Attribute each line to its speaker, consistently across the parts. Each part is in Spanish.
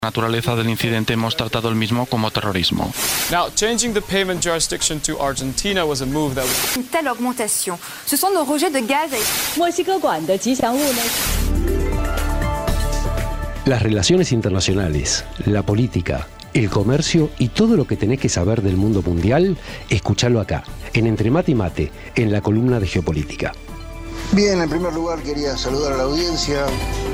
Speaker 1: naturaleza del incidente hemos tratado el mismo como terrorismo.
Speaker 2: Now, changing the payment jurisdiction to Argentina was a move that was...
Speaker 3: Une telle augmentation, ce sont nos rejets de gaz.
Speaker 4: 墨西哥管的吉祥物呢？
Speaker 5: Las relaciones internacionales, la política, el comercio y todo lo que tenés que saber del mundo mundial, escuchalo acá, en Entre Mate y Mate, en la columna de Geopolítica.
Speaker 6: Bien, en primer lugar quería saludar a la audiencia.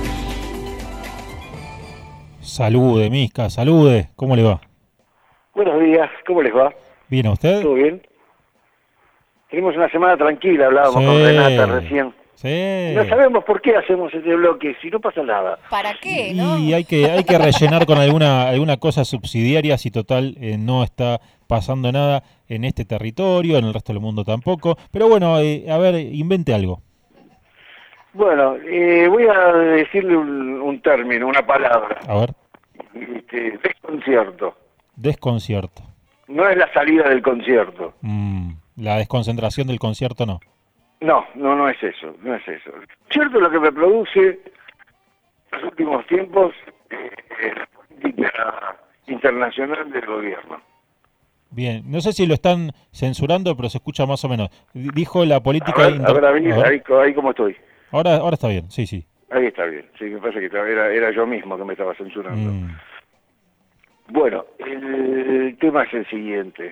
Speaker 7: Salude, Misca, salude. ¿Cómo le va?
Speaker 8: Buenos días, ¿cómo les va?
Speaker 7: ¿Bien a usted?
Speaker 8: ¿Todo bien? Tenemos una semana tranquila, hablábamos con Renata recién.
Speaker 7: Sí.
Speaker 8: No sabemos por qué hacemos este bloque, si no pasa nada.
Speaker 4: ¿Para qué, no?
Speaker 7: Y hay que rellenar con alguna cosa subsidiaria, si total no está pasando nada en este territorio, en el resto del mundo tampoco. Pero bueno, a ver, invente algo.
Speaker 8: Bueno, voy a decirle un término, una palabra.
Speaker 7: A ver.
Speaker 8: Desconcierto.
Speaker 7: Desconcierto.
Speaker 8: No es la salida del concierto.
Speaker 7: La desconcentración del concierto no.
Speaker 8: No es eso, no es eso. Cierto, lo que me produce en los últimos tiempos la política internacional del gobierno.
Speaker 7: Bien, no sé si lo están censurando, pero se escucha más o menos. Dijo la política...
Speaker 8: Ahí como estoy.
Speaker 7: Ahora está bien, sí.
Speaker 8: Ahí está bien, sí, me parece que era yo mismo que me estaba censurando. Bueno, el tema es el siguiente.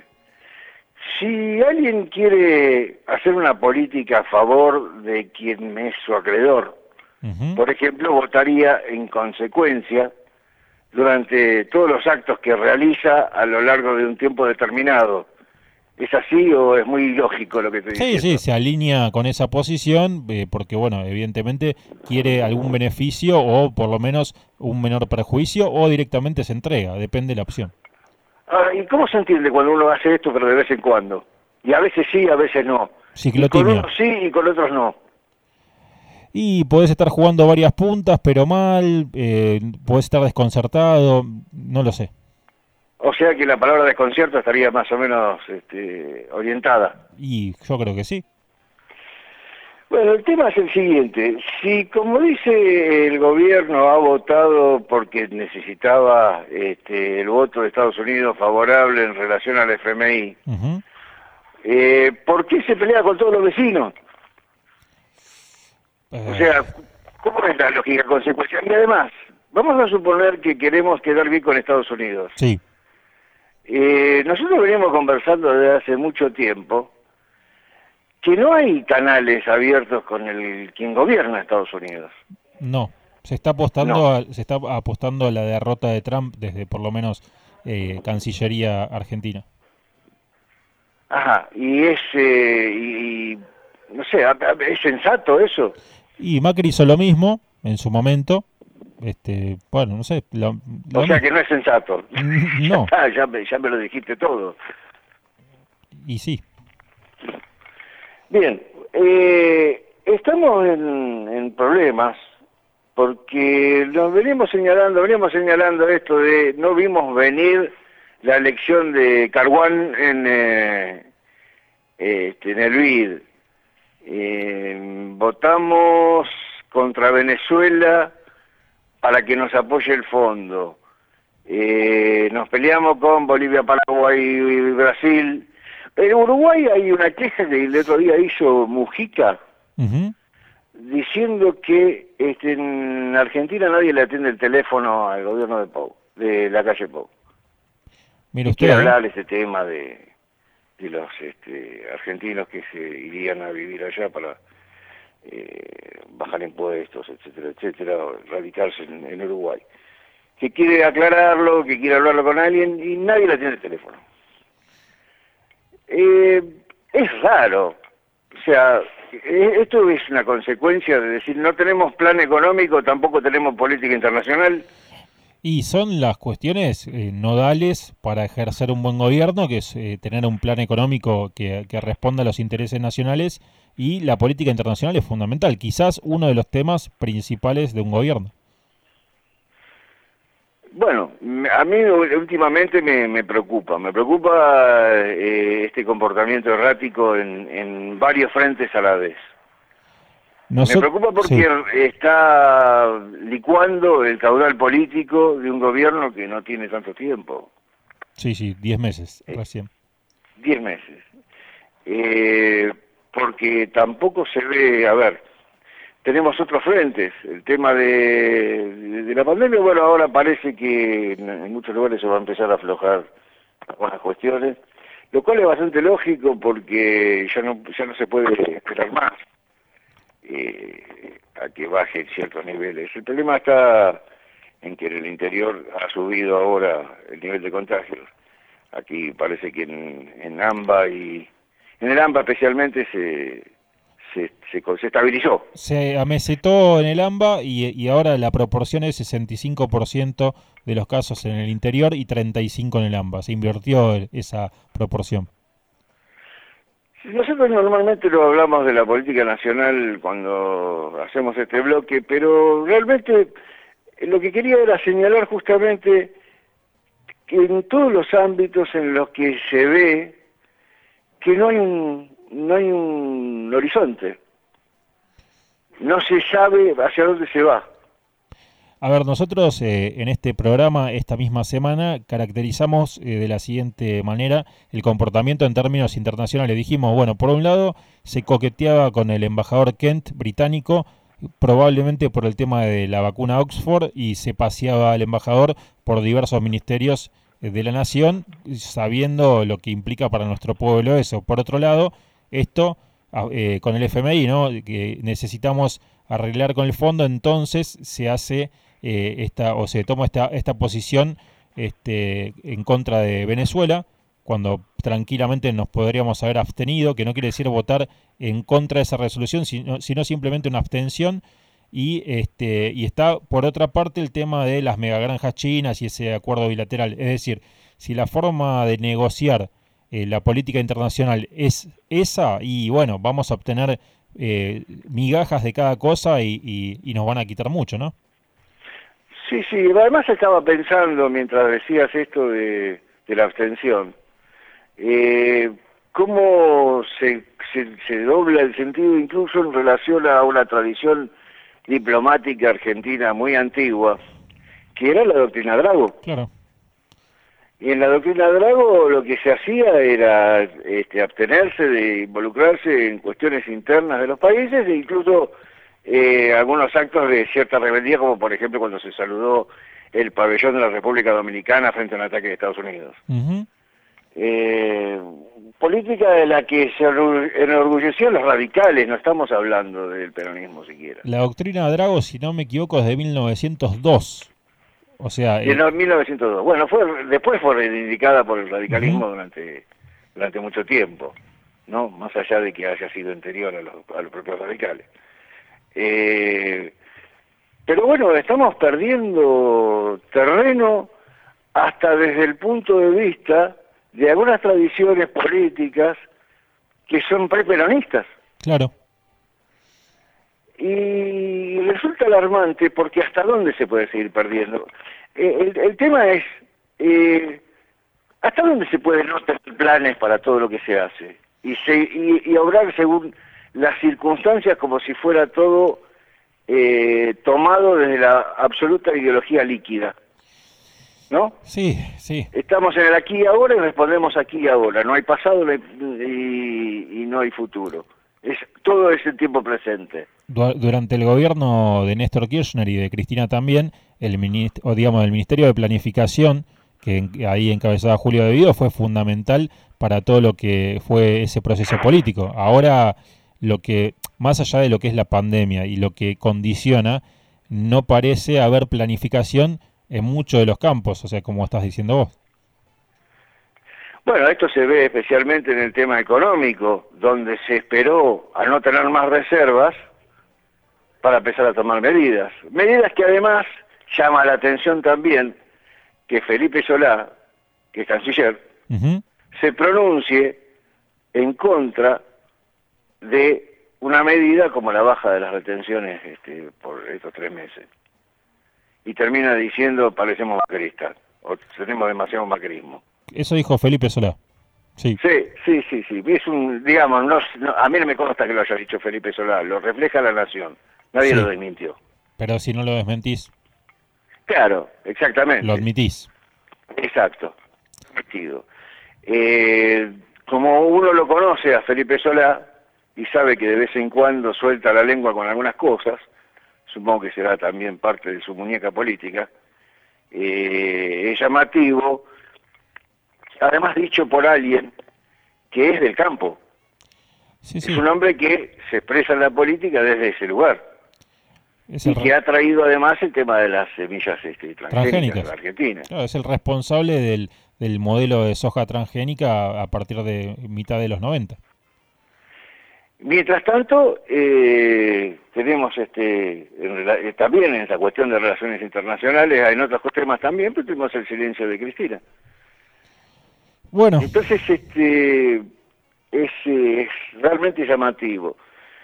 Speaker 8: Si alguien quiere hacer una política a favor de quien es su acreedor, por ejemplo, votaría en consecuencia durante todos los actos que realiza a lo largo de un tiempo determinado. ¿Es así o es muy ilógico lo que te digo?
Speaker 7: Sí, se alinea con esa posición porque, bueno, evidentemente quiere algún beneficio o por lo menos un menor perjuicio o directamente se entrega, depende de la opción.
Speaker 8: ¿Y cómo se entiende cuando uno hace esto pero de vez en cuando? Y a veces sí, a veces no.
Speaker 7: Ciclotimia.
Speaker 8: Y con unos sí y con otros no.
Speaker 7: Y podés estar jugando varias puntas pero mal, podés estar desconcertado, no lo sé.
Speaker 8: O sea que la palabra desconcierto estaría más o menos orientada.
Speaker 7: Y yo creo que sí.
Speaker 8: Bueno, el tema es el siguiente. Si, como dice el gobierno, ha votado porque necesitaba el voto de Estados Unidos favorable en relación al FMI, ¿por qué se pelea con todos los vecinos? O sea, ¿cómo es la lógica consecuencia? Y además, vamos a suponer que queremos quedar bien con Estados Unidos.
Speaker 7: Sí.
Speaker 8: Nosotros venimos conversando desde hace mucho tiempo que no hay canales abiertos con quien gobierna Estados Unidos.
Speaker 7: No, se está apostando a la derrota de Trump desde por lo menos Cancillería Argentina.
Speaker 8: Ajá, no sé, ¿es sensato eso?
Speaker 7: Y Macri hizo lo mismo en su momento. Bueno, no sé.
Speaker 8: O sea que no es sensato.
Speaker 7: No.
Speaker 8: Ya me lo dijiste todo.
Speaker 7: Y sí.
Speaker 8: Bien, estamos en problemas porque nos venimos señalando esto de no vimos venir la elección de Carguán en el BID. Votamos contra Venezuela para que nos apoye el fondo. Nos peleamos con Bolivia, Paraguay y Brasil. En Uruguay hay una queja que el otro día hizo Mujica, diciendo que en Argentina nadie le atiende el teléfono al gobierno de Pou, de la calle Pou.
Speaker 7: Mire usted,
Speaker 8: quiere hablar ese tema de los argentinos que se irían a vivir allá para bajar impuestos, etcétera, o radicarse en Uruguay. Que quiere aclararlo, que quiere hablarlo con alguien y nadie le atiende el teléfono. Es raro, o sea, esto es una consecuencia de decir no tenemos plan económico, tampoco tenemos política internacional.
Speaker 7: Y son las cuestiones nodales para ejercer un buen gobierno, que es tener un plan económico que responda a los intereses nacionales, y la política internacional es fundamental, quizás uno de los temas principales de un gobierno.
Speaker 8: Bueno, a mí últimamente me preocupa este comportamiento errático en varios frentes a la vez. Me preocupa porque está licuando el caudal político de un gobierno que no tiene tanto tiempo.
Speaker 7: Sí, 10 meses recién.
Speaker 8: 10 meses. Porque tampoco se ve, a ver, tenemos otros frentes. El tema de la pandemia, bueno, ahora parece que en muchos lugares se va a empezar a aflojar algunas cuestiones, lo cual es bastante lógico porque ya no se puede esperar más a que baje ciertos niveles. El problema está en que en el interior ha subido ahora el nivel de contagios. Aquí parece que en AMBA y en el AMBA especialmente se estabilizó.
Speaker 7: Se amesetó en el AMBA y ahora la proporción es 65% de los casos en el interior y 35% en el AMBA. Se invirtió esa proporción.
Speaker 8: Nosotros normalmente lo hablamos de la política nacional cuando hacemos este bloque, pero realmente lo que quería era señalar justamente que en todos los ámbitos en los que se ve que no hay un horizonte, no se sabe hacia dónde se va.
Speaker 7: A ver, nosotros en este programa, esta misma semana, caracterizamos de la siguiente manera el comportamiento en términos internacionales. Dijimos, bueno, por un lado se coqueteaba con el embajador Kent británico, probablemente por el tema de la vacuna Oxford, y se paseaba al embajador por diversos ministerios de la nación, sabiendo lo que implica para nuestro pueblo eso. Por otro lado, esto con el FMI, ¿no? Que necesitamos arreglar con el fondo, entonces se hace se toma esta posición en contra de Venezuela, cuando tranquilamente nos podríamos haber abstenido, que no quiere decir votar en contra de esa resolución, sino simplemente una abstención. Y está por otra parte el tema de las megagranjas chinas y ese acuerdo bilateral. Es decir, si la forma de negociar la política internacional es esa, y bueno, vamos a obtener migajas de cada cosa y nos van a quitar mucho, ¿no?
Speaker 8: Sí, además estaba pensando mientras decías esto de la abstención, cómo se dobla el sentido incluso en relación a una tradición diplomática argentina muy antigua, que era la doctrina Drago.
Speaker 7: Claro.
Speaker 8: Y en la doctrina Drago lo que se hacía era abstenerse de involucrarse en cuestiones internas de los países e incluso algunos actos de cierta rebeldía, como por ejemplo cuando se saludó el pabellón de la República Dominicana frente a un ataque de Estados Unidos.
Speaker 7: Uh-huh.
Speaker 8: Política de la que se enorgullecían los radicales, no estamos hablando del peronismo siquiera.
Speaker 7: La doctrina Drago, si no me equivoco, es de 1902. O sea,
Speaker 8: en 1902. Bueno, después fue reivindicada por el radicalismo durante mucho tiempo, ¿no? Más allá de que haya sido anterior a los propios radicales. Pero bueno, estamos perdiendo terreno hasta desde el punto de vista de algunas tradiciones políticas que son preperonistas.
Speaker 7: Claro.
Speaker 8: Y resulta alarmante porque hasta dónde se puede seguir perdiendo. El tema es hasta dónde se pueden no tener planes para todo lo que se hace y obrar según las circunstancias como si fuera todo tomado desde la absoluta ideología líquida, ¿no?
Speaker 7: Sí.
Speaker 8: Estamos en el aquí y ahora y respondemos aquí y ahora. No hay pasado y no hay futuro. Todo es el tiempo presente.
Speaker 7: Durante el gobierno de Néstor Kirchner y de Cristina también, el Ministerio de Planificación, que ahí encabezaba Julio De Vido, fue fundamental para todo lo que fue ese proceso político. Ahora, lo que más allá de lo que es la pandemia y lo que condiciona, no parece haber planificación en muchos de los campos, o sea, como estás diciendo vos.
Speaker 8: Bueno, esto se ve especialmente en el tema económico, donde se esperó a no tener más reservas para empezar a tomar medidas. Medidas que además llama la atención también que Felipe Solá, que es canciller, se pronuncie en contra de una medida como la baja de las retenciones por estos 3 meses. Y termina diciendo, parecemos macristas, o tenemos demasiado macrismo.
Speaker 7: Eso dijo Felipe Solá. Sí.
Speaker 8: Sí. Es digamos, a mí no me consta que lo haya dicho Felipe Solá, lo refleja La Nación. Nadie
Speaker 7: Sí.
Speaker 8: lo desmintió.
Speaker 7: Pero si no lo desmentís,
Speaker 8: Claro, exactamente.
Speaker 7: lo admitís.
Speaker 8: Exacto. Admitido. Como uno lo conoce a Felipe Solá y sabe que de vez en cuando suelta la lengua con algunas cosas, supongo que será también parte de su muñeca política, es llamativo, además dicho por alguien que es del campo.
Speaker 7: Sí.
Speaker 8: Es un hombre que se expresa en la política desde ese lugar.
Speaker 7: Es
Speaker 8: Y
Speaker 7: el
Speaker 8: que ha traído además el tema de las semillas transgénicas
Speaker 7: transgénicas.
Speaker 8: de la Argentina.
Speaker 7: Claro, es el responsable del modelo de soja transgénica a partir de mitad de los 90.
Speaker 8: Mientras tanto, tenemos también en esta cuestión de relaciones internacionales, en otros temas también, pero tuvimos el silencio de Cristina.
Speaker 7: Bueno,
Speaker 8: Entonces, es realmente llamativo.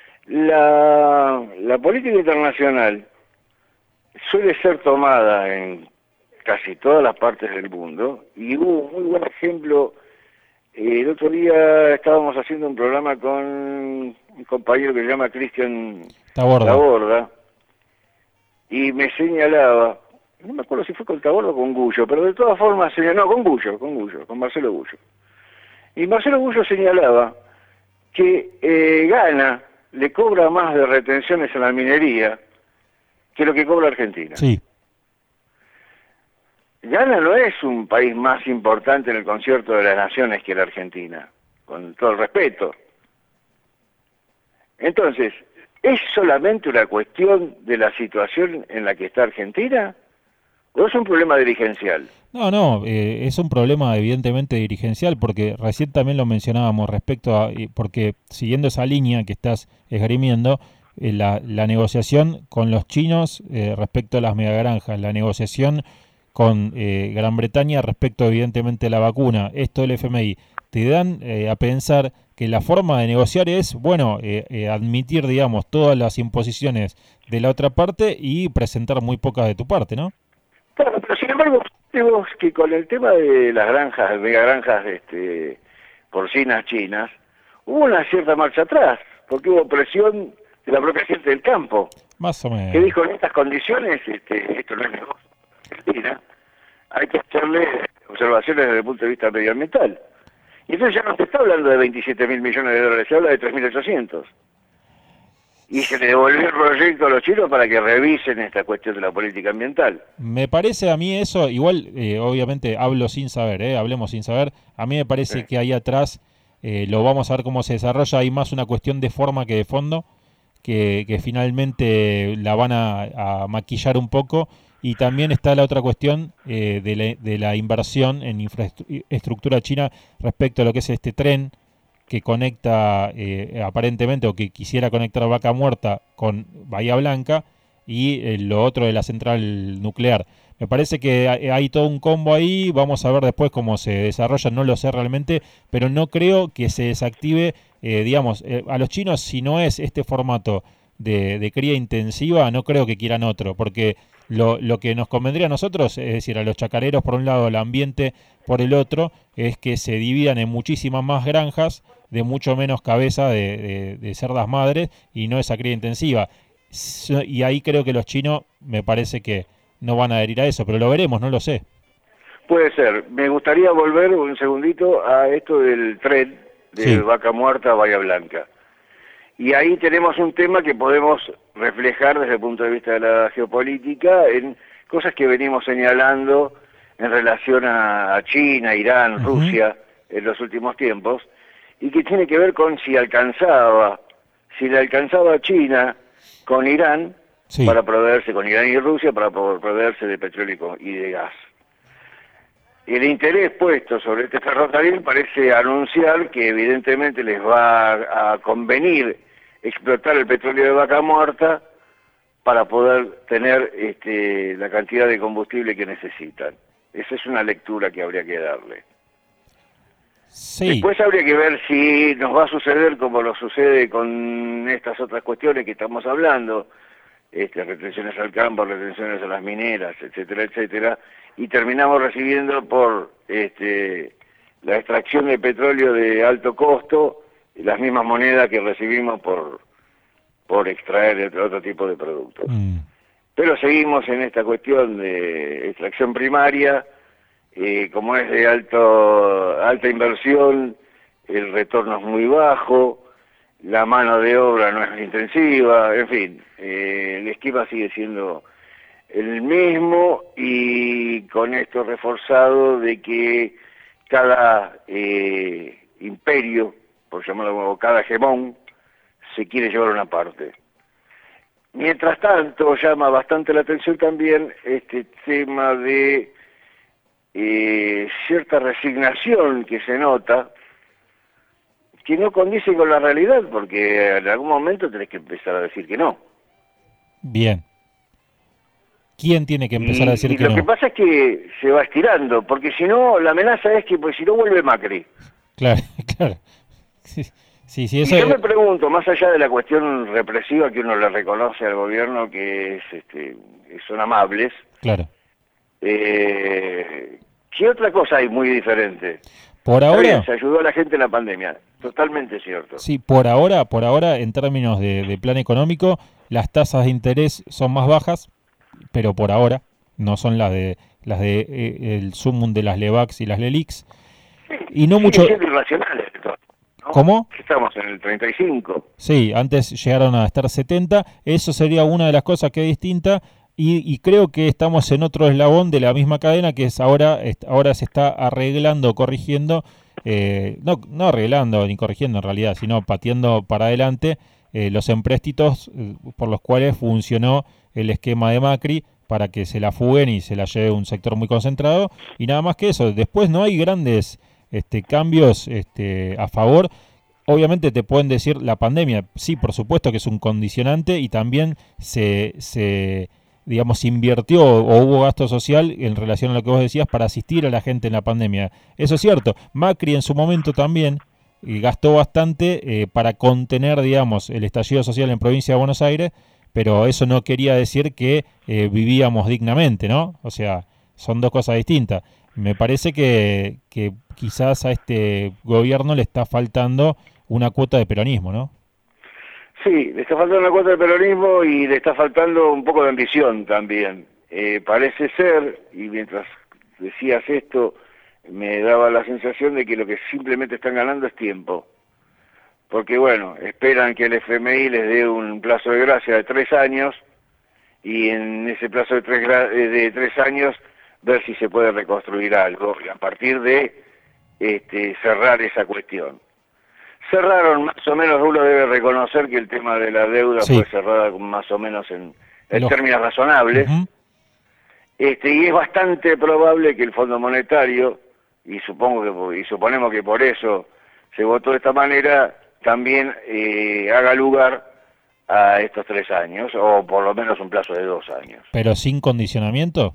Speaker 8: La política internacional suele ser tomada en casi todas las partes del mundo, y hubo un muy buen ejemplo. El otro día estábamos haciendo un programa con un compañero que se llama Cristian Taborda, y me señalaba, no me acuerdo si fue con Taborda o con Gullo, pero de todas formas señaló, con Gullo, con Marcelo Gullo. Y Marcelo Gullo señalaba que Ghana le cobra más de retenciones a la minería que lo que cobra Argentina.
Speaker 7: sí.
Speaker 8: Ghana no es un país más importante en el concierto de las naciones que la Argentina, con todo el respeto. Entonces, ¿es solamente una cuestión de la situación en la que está Argentina? ¿O es un problema dirigencial?
Speaker 7: No, es un problema evidentemente dirigencial, porque recién también lo mencionábamos respecto a, porque siguiendo esa línea que estás esgrimiendo, la negociación con los chinos respecto a las megagranjas, la negociación con Gran Bretaña respecto evidentemente a la vacuna, esto del FMI, te dan a pensar que la forma de negociar es, admitir, digamos, todas las imposiciones de la otra parte y presentar muy pocas de tu parte, ¿no?
Speaker 8: Claro, pero sin embargo, vemos que con el tema de las granjas, megagranjas porcinas chinas, hubo una cierta marcha atrás, porque hubo presión de la propia gente del campo,
Speaker 7: Más o menos.
Speaker 8: que dijo, en estas condiciones, esto no es negocio. Argentina, hay que hacerle observaciones desde el punto de vista medioambiental. Y entonces ya no se está hablando de 27.000 millones de dólares, se habla de 3.800. Y se le devolvió el proyecto a los chinos para que revisen esta cuestión de la política ambiental.
Speaker 7: Me parece a mí eso, igual obviamente hablo sin saber, hablemos sin saber, a mí me parece que ahí atrás, lo vamos a ver cómo se desarrolla, hay más una cuestión de forma que de fondo, que finalmente la van a maquillar un poco. Y también está la otra cuestión de la inversión en infraestructura china respecto a lo que es este tren que conecta aparentemente, o que quisiera conectar Vaca Muerta con Bahía Blanca, y lo otro de la central nuclear. Me parece que hay todo un combo ahí, vamos a ver después cómo se desarrolla, no lo sé realmente, pero no creo que se desactive, a los chinos, si no es este formato de cría intensiva, no creo que quieran otro, porque lo que nos convendría a nosotros, es decir, a los chacareros por un lado, el ambiente por el otro, es que se dividan en muchísimas más granjas, de mucho menos cabeza de cerdas madres, y no esa cría intensiva. Y ahí creo que los chinos, me parece que no van a adherir a eso, pero lo veremos, no lo sé.
Speaker 8: Puede ser. Me gustaría volver un segundito a esto del tren de Vaca Muerta a Bahía Blanca. Y ahí tenemos un tema que podemos reflejar desde el punto de vista de la geopolítica en cosas que venimos señalando en relación a China, Irán, Rusia en los últimos tiempos, y que tiene que ver con si le alcanzaba a China con Irán, para proveerse, con Irán y Rusia, para proveerse de petróleo y de gas. El interés puesto sobre este ferrocarril parece anunciar que evidentemente les va a convenir explotar el petróleo de Vaca Muerta para poder tener la cantidad de combustible que necesitan. Esa es una lectura que habría que darle.
Speaker 7: Sí.
Speaker 8: Después habría que ver si nos va a suceder como lo sucede con estas otras cuestiones que estamos hablando, retenciones al campo, retenciones a las mineras, etcétera, etcétera, y terminamos recibiendo por la extracción de petróleo de alto costo, las mismas monedas que recibimos por extraer otro tipo de productos. Pero seguimos en esta cuestión de extracción primaria, como es de alta inversión, el retorno es muy bajo, la mano de obra no es intensiva, en fin, el esquema sigue siendo el mismo, y con esto reforzado de que cada imperio, por llamarlo como cada hegemón, se quiere llevar una parte. Mientras tanto, llama bastante la atención también este tema de cierta resignación que se nota, que no condice con la realidad, porque en algún momento tenés que empezar a decir que no.
Speaker 7: Bien. ¿Quién tiene que empezar a decir que no?
Speaker 8: Lo que pasa es que se va estirando, porque si no, la amenaza es que pues si no vuelve Macri.
Speaker 7: Claro, claro. Sí, sí, eso
Speaker 8: y yo me pregunto, más allá de la cuestión represiva que uno le reconoce al gobierno, que es son amables,
Speaker 7: claro.
Speaker 8: ¿Qué otra cosa hay muy diferente?
Speaker 7: Por ahora
Speaker 8: bien, se ayudó a la gente en la pandemia, totalmente cierto.
Speaker 7: Sí, por ahora, en términos de plan económico, las tasas de interés son más bajas, pero por ahora no son las de el sumum de las LEVAX y las LELIX.
Speaker 8: Sí,
Speaker 7: y no mucho
Speaker 8: irracionales, ¿no?
Speaker 7: ¿Cómo?
Speaker 8: Estamos en el 35.
Speaker 7: Sí, antes llegaron a estar 70, eso sería una de las cosas que es distinta, y creo que estamos en otro eslabón de la misma cadena, que es ahora se está arreglando, corrigiendo, no arreglando ni corrigiendo en realidad, sino pateando para adelante los empréstitos por los cuales funcionó el esquema de Macri para que se la fuguen y se la lleve un sector muy concentrado, y nada más que eso. Después no hay grandes cambios a favor. Obviamente te pueden decir la pandemia, sí, por supuesto que es un condicionante, y también se digamos, invirtió o hubo gasto social en relación a lo que vos decías para asistir a la gente en la pandemia. Eso es cierto. Macri en su momento también gastó bastante para contener, digamos, el estallido social en provincia de Buenos Aires, pero eso no quería decir que vivíamos dignamente, ¿no? O sea, son dos cosas distintas. Me parece que quizás a este gobierno le está faltando una cuota de peronismo, ¿no?
Speaker 8: Sí, le está faltando una cuota de peronismo y le está faltando un poco de ambición también. Parece ser, y mientras decías esto, me daba la sensación de que lo que simplemente están ganando es tiempo. Porque bueno, esperan que el FMI les dé un plazo de gracia de 3 años, y en ese plazo de 3 años ver si se puede reconstruir algo, y a partir de cerrar esa cuestión. Cerraron más o menos, uno debe reconocer que el tema de la deuda fue cerrada más o menos en términos razonables, y es bastante probable que el Fondo Monetario, y suponemos que por eso se votó de esta manera, también haga lugar a estos 3 años, o por lo menos un plazo de 2 años.
Speaker 7: ¿Pero sin condicionamiento?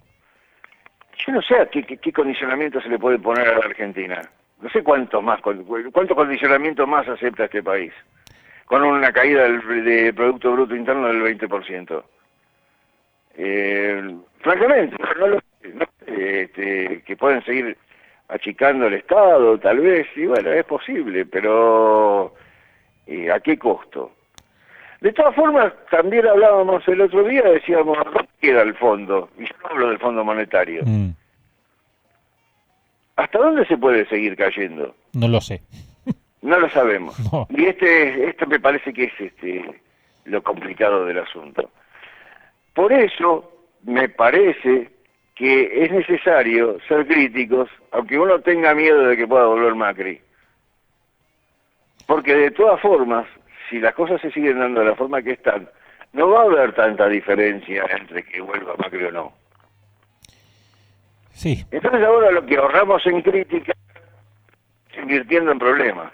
Speaker 8: Yo no sé a qué condicionamiento se le puede poner a la Argentina. No sé cuánto condicionamiento más acepta este país, con una caída del Producto Bruto Interno del 20%. Francamente, que pueden seguir achicando el Estado, tal vez, y bueno, es posible, pero ¿a qué costo? De todas formas, también hablábamos el otro día, decíamos, ¿dónde queda el fondo? Y yo no hablo del Fondo Monetario. ¿Hasta dónde se puede seguir cayendo?
Speaker 7: No lo sé.
Speaker 8: No lo sabemos.
Speaker 7: No.
Speaker 8: Y este me parece que es lo complicado del asunto. Por eso me parece que es necesario ser críticos, aunque uno tenga miedo de que pueda volver Macri. Porque de todas formas, si las cosas se siguen dando de la forma que están, no va a haber tanta diferencia entre que vuelva Macri o no.
Speaker 7: Sí.
Speaker 8: Entonces ahora lo que ahorramos en crítica se invirtiendo en problemas.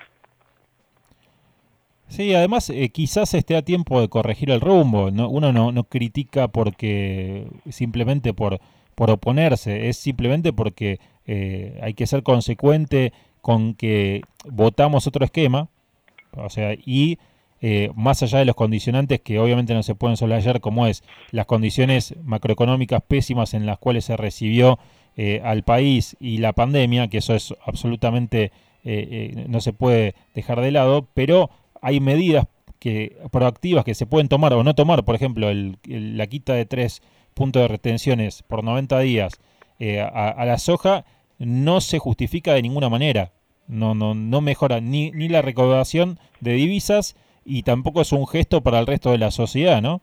Speaker 7: Sí, además quizás esté a tiempo de corregir el rumbo. Uno no critica porque simplemente por oponerse, es simplemente porque hay que ser consecuente con que votamos otro esquema, o sea, y más allá de los condicionantes que obviamente no se pueden soslayar, como es las condiciones macroeconómicas pésimas en las cuales se recibió al país y la pandemia, que eso es absolutamente no se puede dejar de lado, pero hay medidas proactivas que se pueden tomar o no tomar. Por ejemplo, la quita de 3 puntos de retenciones por 90 días a la soja no se justifica de ninguna manera. No mejora ni la recaudación de divisas y tampoco es un gesto para el resto de la sociedad, ¿no?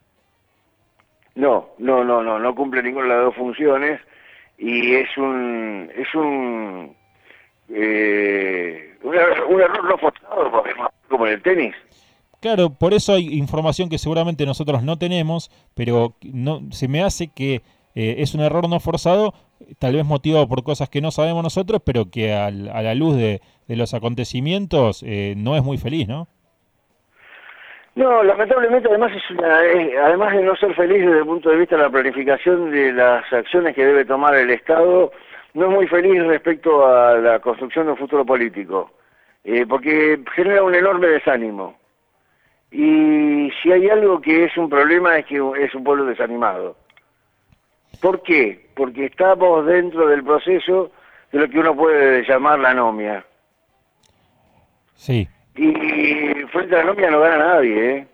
Speaker 8: No cumple ninguna de las dos funciones y es un error no forzado, como en el tenis.
Speaker 7: Claro, por eso hay información que seguramente nosotros no tenemos, pero se me hace que es un error no forzado, tal vez motivado por cosas que no sabemos nosotros, pero que a la luz de los acontecimientos no es muy feliz, ¿no?
Speaker 8: No, lamentablemente además además de no ser feliz desde el punto de vista de la planificación de las acciones que debe tomar el Estado, no es muy feliz respecto a la construcción de un futuro político, porque genera un enorme desánimo. Y si hay algo que es un problema es que es un pueblo desanimado. ¿Por qué? Porque estamos dentro del proceso de lo que uno puede llamar la anomia.
Speaker 7: Sí.
Speaker 8: Y frente a la anomia no gana nadie, ¿eh?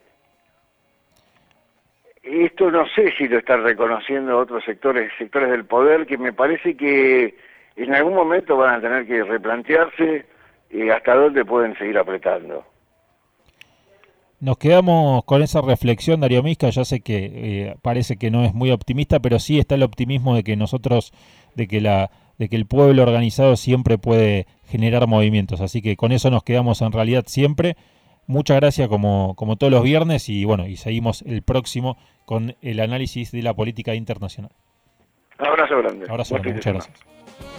Speaker 8: Esto no sé si lo están reconociendo otros sectores del poder, que me parece que en algún momento van a tener que replantearse hasta dónde pueden seguir apretando.
Speaker 7: Nos quedamos con esa reflexión, Darío Misca. Ya sé que parece que no es muy optimista, pero sí está el optimismo de que el pueblo organizado siempre puede generar movimientos. Así que con eso nos quedamos en realidad siempre. Muchas gracias como todos los viernes y seguimos el próximo con el análisis de la política internacional.
Speaker 8: Abrazo grande.
Speaker 7: Abrazo grande, muchas gracias.